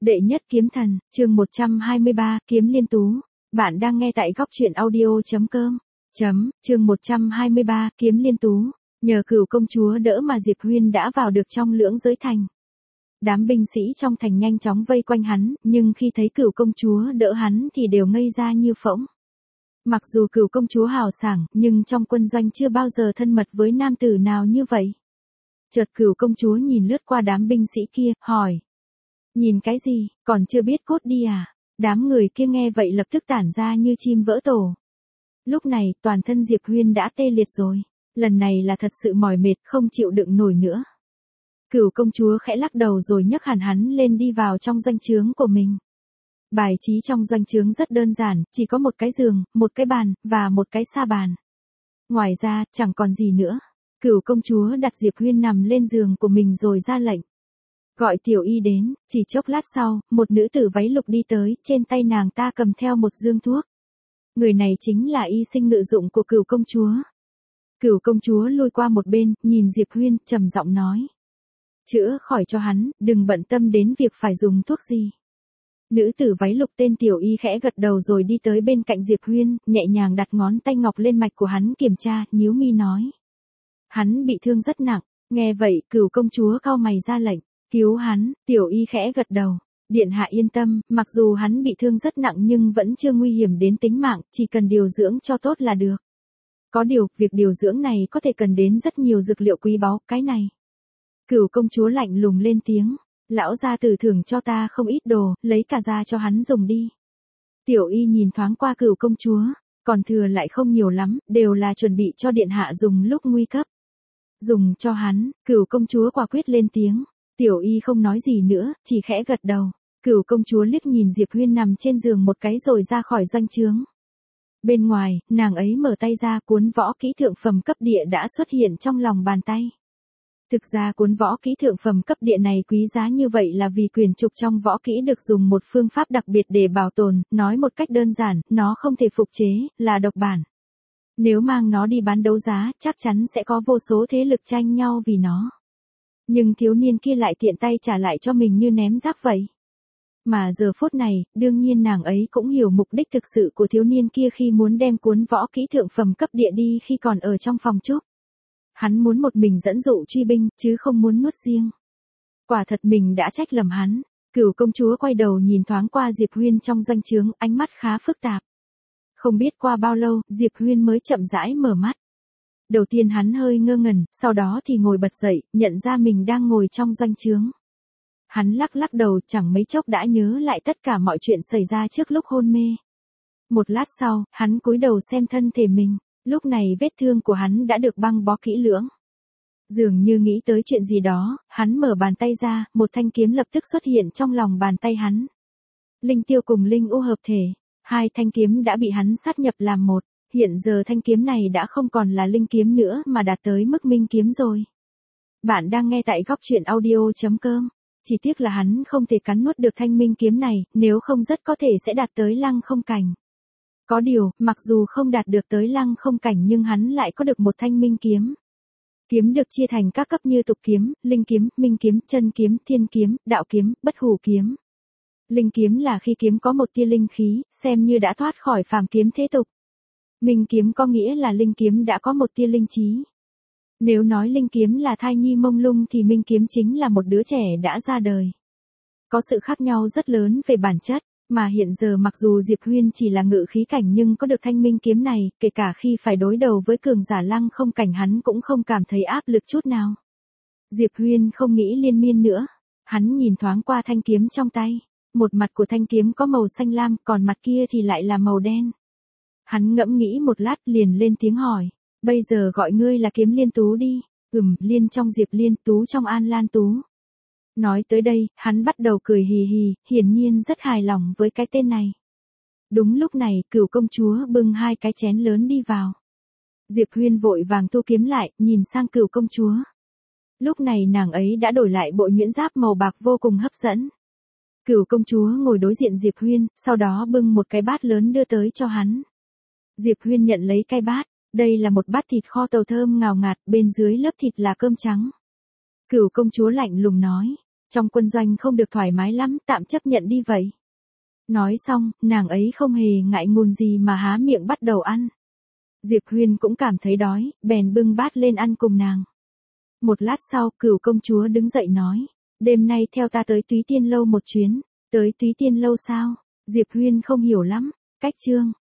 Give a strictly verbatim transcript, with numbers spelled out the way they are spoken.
Đệ nhất kiếm thần, chương một trăm hai mươi ba, kiếm liên tú. Bạn đang nghe tại góc truyện audio.com. Chấm, chương một trăm hai mươi ba, kiếm liên tú. Nhờ Cửu công chúa đỡ mà Diệp Huyên đã vào được trong lưỡng giới thành. Đám binh sĩ trong thành nhanh chóng vây quanh hắn, nhưng khi thấy Cửu công chúa đỡ hắn thì đều ngây ra như phỗng. Mặc dù Cửu công chúa hào sảng, nhưng trong quân doanh chưa bao giờ thân mật với nam tử nào như vậy. Chợt Cửu công chúa nhìn lướt qua đám binh sĩ kia, hỏi. Nhìn cái gì, còn chưa biết cốt đi à? Đám người kia nghe vậy lập tức tản ra như chim vỡ tổ. Lúc này, toàn thân Diệp Huyên đã tê liệt rồi. Lần này là thật sự mỏi mệt, không chịu đựng nổi nữa. Cửu công chúa khẽ lắc đầu rồi nhấc hẳn hắn lên đi vào trong doanh trướng của mình. Bài trí trong doanh trướng rất đơn giản, chỉ có một cái giường, một cái bàn, và một cái sa bàn. Ngoài ra, chẳng còn gì nữa. Cửu công chúa đặt Diệp Huyên nằm lên giường của mình rồi ra lệnh. Gọi tiểu y đến, chỉ chốc lát sau, một nữ tử váy lục đi tới, trên tay nàng ta cầm theo một dương thuốc. Người này chính là y sinh ngự dụng của Cửu công chúa. Cửu công chúa lùi qua một bên, nhìn Diệp Huyên, trầm giọng nói. Chữa khỏi cho hắn, đừng bận tâm đến việc phải dùng thuốc gì. Nữ tử váy lục tên tiểu y khẽ gật đầu rồi đi tới bên cạnh Diệp Huyên, nhẹ nhàng đặt ngón tay ngọc lên mạch của hắn kiểm tra, nhíu mi nói. Hắn bị thương rất nặng, nghe vậy, Cửu công chúa cau mày ra lệnh. Cứu hắn, tiểu y khẽ gật đầu. Điện hạ yên tâm, mặc dù hắn bị thương rất nặng nhưng vẫn chưa nguy hiểm đến tính mạng, chỉ cần điều dưỡng cho tốt là được. Có điều, việc điều dưỡng này có thể cần đến rất nhiều dược liệu quý báu, cái này. Cửu công chúa lạnh lùng lên tiếng. Lão gia tử thưởng cho ta không ít đồ, lấy cả ra cho hắn dùng đi. Tiểu y nhìn thoáng qua Cửu công chúa, còn thừa lại không nhiều lắm, đều là chuẩn bị cho điện hạ dùng lúc nguy cấp. Dùng cho hắn, Cửu công chúa quả quyết lên tiếng. Tiểu y không nói gì nữa, chỉ khẽ gật đầu. Cửu công chúa liếc nhìn Diệp Huyên nằm trên giường một cái rồi ra khỏi doanh trướng. Bên ngoài, nàng ấy mở tay ra, cuốn võ kỹ thượng phẩm cấp địa đã xuất hiện trong lòng bàn tay. Thực ra cuốn võ kỹ thượng phẩm cấp địa này quý giá như vậy là vì quyển trục trong võ kỹ được dùng một phương pháp đặc biệt để bảo tồn, nói một cách đơn giản, nó không thể phục chế, là độc bản. Nếu mang nó đi bán đấu giá, chắc chắn sẽ có vô số thế lực tranh nhau vì nó. Nhưng thiếu niên kia lại tiện tay trả lại cho mình như ném rác vậy. Mà giờ phút này, đương nhiên nàng ấy cũng hiểu mục đích thực sự của thiếu niên kia khi muốn đem cuốn võ kỹ thượng phẩm cấp địa đi khi còn ở trong phòng trúc. Hắn muốn một mình dẫn dụ truy binh, chứ không muốn nuốt riêng. Quả thật mình đã trách lầm hắn. Cửu công chúa quay đầu nhìn thoáng qua Diệp Huyên trong doanh trướng, ánh mắt khá phức tạp. Không biết qua bao lâu, Diệp Huyên mới chậm rãi mở mắt. Đầu tiên hắn hơi ngơ ngẩn, sau đó thì ngồi bật dậy, nhận ra mình đang ngồi trong doanh trướng. Hắn lắc lắc đầu, chẳng mấy chốc đã nhớ lại tất cả mọi chuyện xảy ra trước lúc hôn mê. Một lát sau, hắn cúi đầu xem thân thể mình, lúc này vết thương của hắn đã được băng bó kỹ lưỡng. Dường như nghĩ tới chuyện gì đó, hắn mở bàn tay ra, một thanh kiếm lập tức xuất hiện trong lòng bàn tay hắn. Linh tiêu cùng linh u hợp thể, hai thanh kiếm đã bị hắn sát nhập làm một. Hiện giờ thanh kiếm này đã không còn là linh kiếm nữa mà đạt tới mức minh kiếm rồi. Bạn đang nghe tại góc truyện audio.com. Chỉ tiếc là hắn không thể cắn nuốt được thanh minh kiếm này, nếu không rất có thể sẽ đạt tới lăng không cảnh. Có điều, mặc dù không đạt được tới lăng không cảnh nhưng hắn lại có được một thanh minh kiếm. Kiếm được chia thành các cấp như tục kiếm, linh kiếm, minh kiếm, chân kiếm, thiên kiếm, đạo kiếm, bất hủ kiếm. Linh kiếm là khi kiếm có một tia linh khí, xem như đã thoát khỏi phàm kiếm thế tục. Minh kiếm có nghĩa là linh kiếm đã có một tia linh trí. Nếu nói linh kiếm là thai nhi mông lung thì minh kiếm chính là một đứa trẻ đã ra đời. Có sự khác nhau rất lớn về bản chất, mà hiện giờ mặc dù Diệp Huyên chỉ là ngự khí cảnh nhưng có được thanh minh kiếm này, kể cả khi phải đối đầu với cường giả lăng không cảnh hắn cũng không cảm thấy áp lực chút nào. Diệp Huyên không nghĩ liên miên nữa, hắn nhìn thoáng qua thanh kiếm trong tay, một mặt của thanh kiếm có màu xanh lam, còn mặt kia thì lại là màu đen. Hắn ngẫm nghĩ một lát liền lên tiếng hỏi, bây giờ gọi ngươi là kiếm liên tú đi, ừm, liên trong Diệp Liên, tú trong An Lan Tú. Nói tới đây, hắn bắt đầu cười hì hì, hiển nhiên rất hài lòng với cái tên này. Đúng lúc này, Cửu công chúa bưng hai cái chén lớn đi vào. Diệp Huyên vội vàng thu kiếm lại, nhìn sang Cửu công chúa. Lúc này nàng ấy đã đổi lại bộ nhuyễn giáp màu bạc vô cùng hấp dẫn. Cửu công chúa ngồi đối diện Diệp Huyên, sau đó bưng một cái bát lớn đưa tới cho hắn. Diệp Huyên nhận lấy cái bát, đây là một bát thịt kho tàu thơm ngào ngạt, bên dưới lớp thịt là cơm trắng. Cửu công chúa lạnh lùng nói, Trong quân doanh không được thoải mái lắm, tạm chấp nhận đi vậy. Nói xong, nàng ấy không hề ngại ngùng gì mà há miệng bắt đầu ăn. Diệp Huyên cũng cảm thấy đói, bèn bưng bát lên ăn cùng nàng. Một lát sau, Cửu công chúa đứng dậy nói, đêm nay theo ta tới Túy Tiên lâu một chuyến. Tới Túy Tiên lâu sao? Diệp Huyên không hiểu lắm, cách chương.